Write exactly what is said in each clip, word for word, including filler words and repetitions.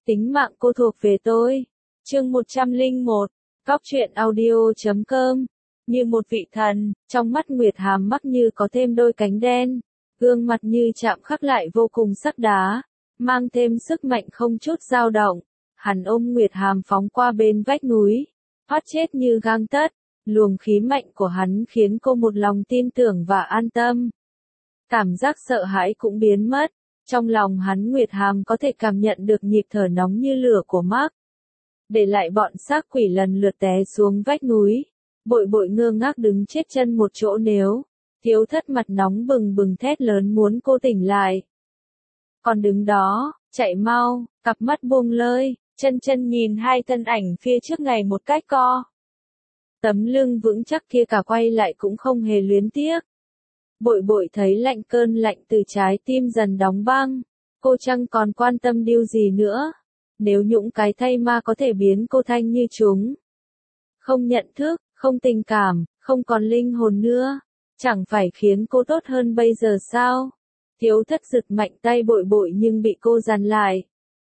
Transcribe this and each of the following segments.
Tính mạng cô thuộc về tôi. Chương một trăm lẻ một, Cóc truyện audio chấm com. Như một vị thần, trong mắt Nguyệt Hàm mắc như có thêm đôi cánh đen, gương mặt như chạm khắc lại vô cùng sắc đá, mang thêm sức mạnh không chút dao động. Hắn ôm Nguyệt Hàm phóng qua bên vách núi, thoát chết như gang tấc. Luồng khí mạnh của hắn khiến cô một lòng tin tưởng và an tâm. Cảm giác sợ hãi cũng biến mất. Trong lòng hắn Nguyệt Hàm có thể cảm nhận được nhịp thở nóng như lửa của Mark. Để lại bọn xác quỷ lần lượt té xuống vách núi. Bội bội ngơ ngác đứng chết chân một chỗ. Nếu Thiếu Thất mặt nóng bừng bừng thét lớn muốn cô tỉnh lại. Còn đứng đó, chạy mau, cặp mắt buông lơi, chân chân nhìn hai thân ảnh phía trước ngày một cách co. Tấm lưng vững chắc kia cả quay lại cũng không hề luyến tiếc. Bội bội thấy lạnh cơn lạnh từ trái tim dần đóng băng. Cô chẳng còn quan tâm điều gì nữa. Nếu những cái thay ma có thể biến cô thanh như chúng. Không nhận thức, không tình cảm, không còn linh hồn nữa. Chẳng phải khiến cô tốt hơn bây giờ sao? Thiếu Thất giật mạnh tay bội bội nhưng bị cô dằn lại.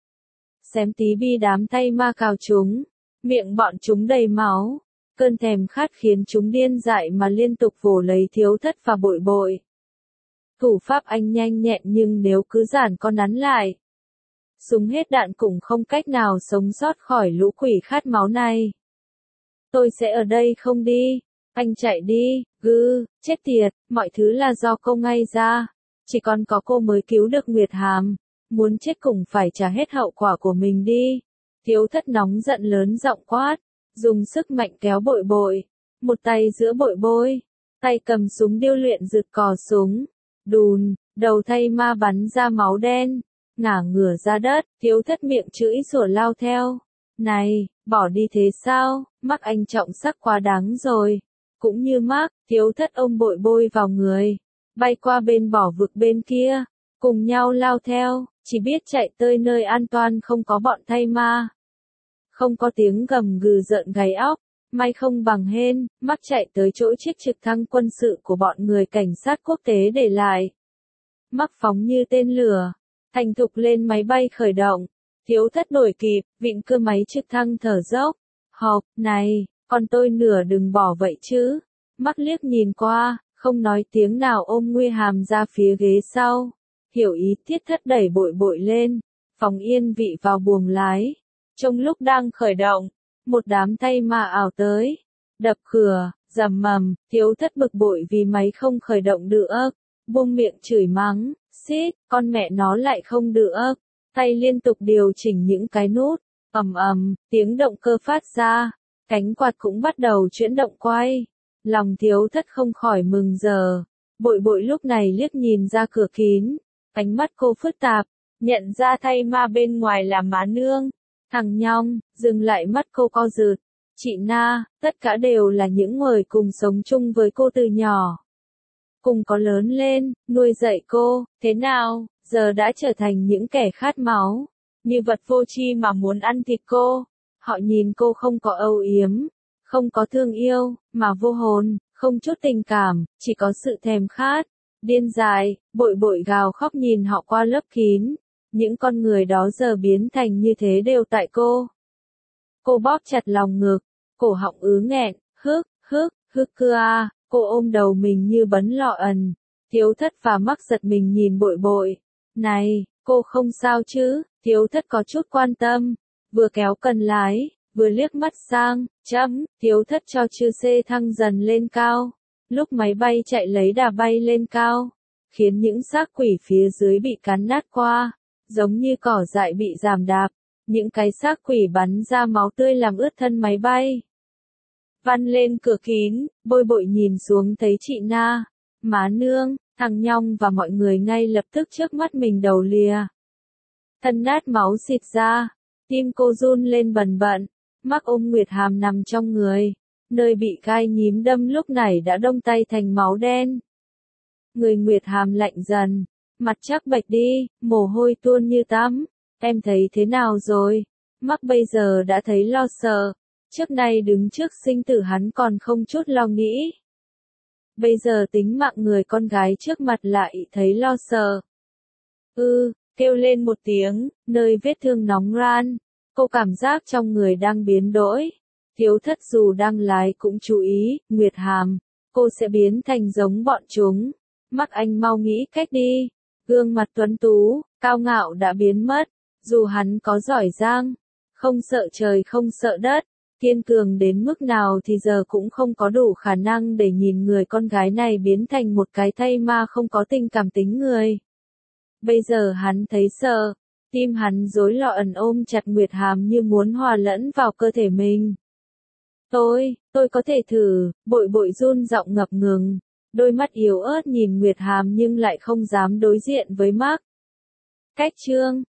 Xém tí bi đám thay ma cào chúng. Miệng bọn chúng đầy máu. Cơn thèm khát khiến chúng điên dại mà liên tục vồ lấy Thiếu Thất và bội bội. Thủ pháp anh nhanh nhẹn nhưng nếu cứ giản con nắn lại. Súng hết đạn cũng không cách nào sống sót khỏi lũ quỷ khát máu này. Tôi sẽ ở đây không đi. Anh chạy đi, gư, chết tiệt, mọi thứ là do cô ngay ra. Chỉ còn có cô mới cứu được Nguyệt Hàm. Muốn chết cũng phải trả hết hậu quả của mình đi. Thiếu Thất nóng giận lớn giọng quát. Dùng sức mạnh kéo bội bội. Một tay giữa bội bội. Tay cầm súng điêu luyện rượt cò súng. Đùn, đầu thay ma bắn ra máu đen. Ngả ngửa ra đất, Thiếu Thất miệng chửi rủa lao theo. Này, bỏ đi thế sao, Mark anh trọng sắc quá đáng rồi. Cũng như Mark, Thiếu Thất ôm bội bội vào người. Bay qua bên bỏ vực bên kia. Cùng nhau lao theo, chỉ biết chạy tới nơi an toàn không có bọn thay ma. Không có tiếng gầm gừ rợn gáy óc. May không bằng hên, Mark chạy tới chỗ chiếc trực thăng quân sự của bọn người cảnh sát quốc tế để lại. Mark phóng như tên lửa. Thành thục lên máy bay khởi động. Thiếu Thất đuổi kịp, vịn cơ máy trực thăng thở dốc. Hộc, này, con tôi nửa đừng bỏ vậy chứ. Mark liếc nhìn qua, không nói tiếng nào ôm Nguy Hàm ra phía ghế sau. Hiểu ý Thiết Thất đẩy bội bội lên. Phóng yên vị vào buồng lái. Trong lúc đang khởi động, một đám thay ma ảo tới. Đập cửa, rầm mầm, Thiếu Thất bực bội vì máy không khởi động được. Buông miệng chửi mắng. Xít, con mẹ nó lại không được. Tay liên tục điều chỉnh những cái nút. Ầm ầm, tiếng động cơ phát ra. Cánh quạt cũng bắt đầu chuyển động quay. Lòng Thiếu Thất không khỏi mừng giờ. Bội bội lúc này liếc nhìn ra cửa kín. Ánh mắt cô phức tạp. Nhận ra thay ma bên ngoài là má nương. Thằng Nhong, dừng lại mắt cô co rụt. Chị Na, tất cả đều là những người cùng sống chung với cô từ nhỏ. Cùng có lớn lên, nuôi dạy cô, thế nào, giờ đã trở thành những kẻ khát máu, như vật vô tri mà muốn ăn thịt cô. Họ nhìn cô không có âu yếm, không có thương yêu, mà vô hồn, không chút tình cảm, chỉ có sự thèm khát. Điên dại, bội bội gào khóc nhìn họ qua lớp kín. Những con người đó giờ biến thành như thế đều tại cô. Cô bóp chặt lòng ngực, cổ họng ứ nghẹn, hức, hức, hức cưa a. Cô ôm đầu mình như bấn lọ ẩn. Thiếu Thất và Mark giật mình nhìn bội bội. Này, cô không sao chứ? Thiếu Thất có chút quan tâm. Vừa kéo cần lái, vừa liếc mắt sang. Chấm, Thiếu Thất cho chư xe thăng dần lên cao. Lúc máy bay chạy lấy đà bay lên cao. Khiến những xác quỷ phía dưới bị cắn nát qua. Giống như cỏ dại bị giàm đạp. Những cái xác quỷ bắn ra máu tươi làm ướt thân máy bay. Văn lên cửa kín, bội bội nhìn xuống thấy chị Na, má nương, thằng Nhong và mọi người ngay lập tức trước mắt mình đầu lìa. Thân nát máu xịt ra, tim cô run lên bần bận. Mark ôm Nguyệt Hàm nằm trong người, nơi bị gai nhím đâm lúc này đã đông tay thành máu đen. Người Nguyệt Hàm lạnh dần, mặt chắc bệch đi, mồ hôi tuôn như tắm. Em thấy thế nào rồi? Mark bây giờ đã thấy lo sợ. Trước nay đứng trước sinh tử hắn còn không chút lo nghĩ. Bây giờ tính mạng người con gái trước mặt lại thấy lo sợ. Ừ, kêu lên một tiếng, nơi vết thương nóng ran. Cô cảm giác trong người đang biến đổi. Thiếu thất dù đang lái cũng chú ý, Nguyệt Hàm, cô sẽ biến thành giống bọn chúng. Mắc Anh mau nghĩ cách đi. Gương mặt tuấn tú, cao ngạo đã biến mất. Dù hắn có giỏi giang, không sợ trời không sợ đất, kiên cường đến mức nào thì giờ cũng không có đủ khả năng để nhìn người con gái này biến thành một cái thây ma không có tình cảm tính người. Bây giờ hắn thấy sợ, tim hắn rối loạn ôm chặt Nguyệt Hàm như muốn hòa lẫn vào cơ thể mình. Tôi, tôi có thể thử, bội bội run giọng ngập ngừng, đôi mắt yếu ớt nhìn Nguyệt Hàm nhưng lại không dám đối diện với Mark. Cách chương